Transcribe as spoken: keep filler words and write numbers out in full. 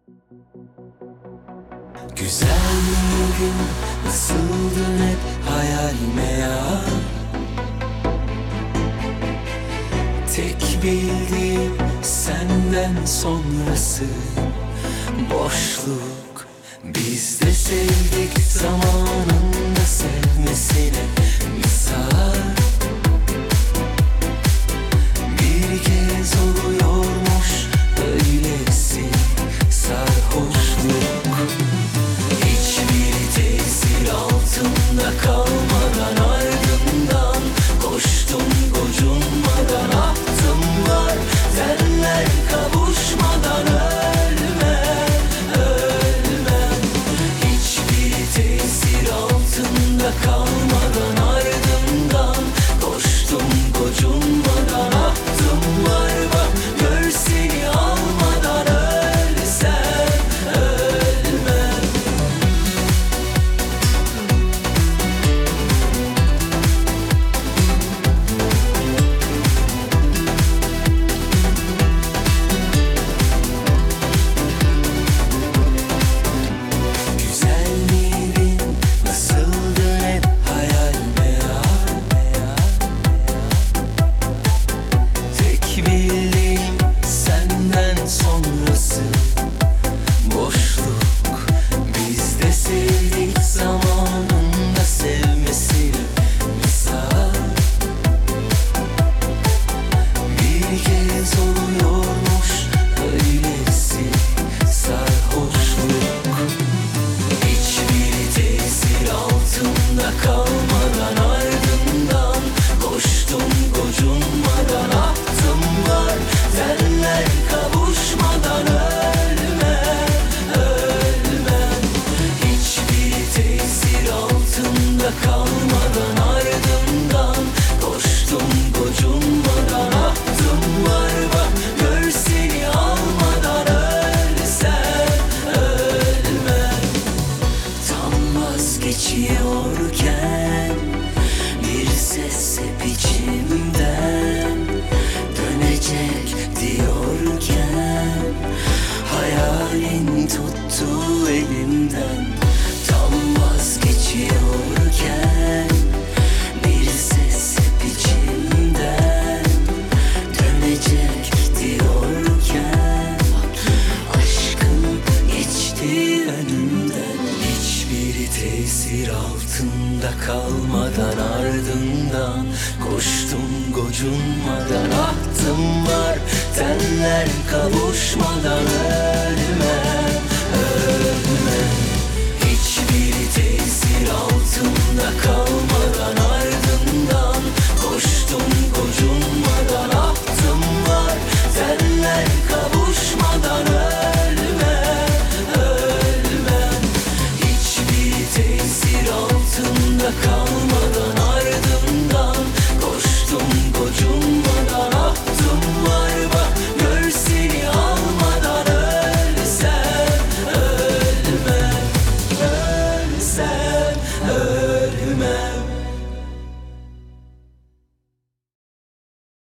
Güzel miydin, nasıldın hep hayal meyal. Tek bildiğim senden sonrası boşluk. Biz de sevdik zamanında sevmesine misal. Bir kez oluyormuş öylesi sarhoşluk. Hiçbir tesir altında kalmadan ardından koştum gocunmadan, ahtım var tenler kavuşmadan ölmem, ölmem. Hiçbir tesir altında kalmadan ardından koştum gocunmadan, ahtım var bak gör seni almadan ölsem ölmem. Güzel miydin, nasıldın hep hayal meyal, meyal, meyal. Tek bildiğim senden sonrası boşluk. Biz de sevdik zamanında sevmesine misal. Bir kez oluyormuş öylesi sarhoşluk. Hiçbir tesir altında kalmadan ardından koştum gocunmadan, ahtım var tenler kavuşmadan ölmem, ölmem. Hiçbir tesir altında kalmadan ardından koştum gocunmadan, ahtım var bak gör seni almadan ölsem ölmem. Tam vazgeçiyorken bir ses hep içimden dönecek diyorken hayalin tuttu elimden. Tam vazgeçiyorken bir ses hep içimden dönecek diyorken aşkın geçti önümden. Hiçbir tesir altında kalmadan ardından koştum gocunmadan, ahtım var tenler kavuşmadan ölmem, ölmem. Hiçbir tesir altında kalmadan ardından koştum gocunmadan, ahtım var tenler kavuşmadan ölmem, ölmem. Hiçbir tesir altında kalmadan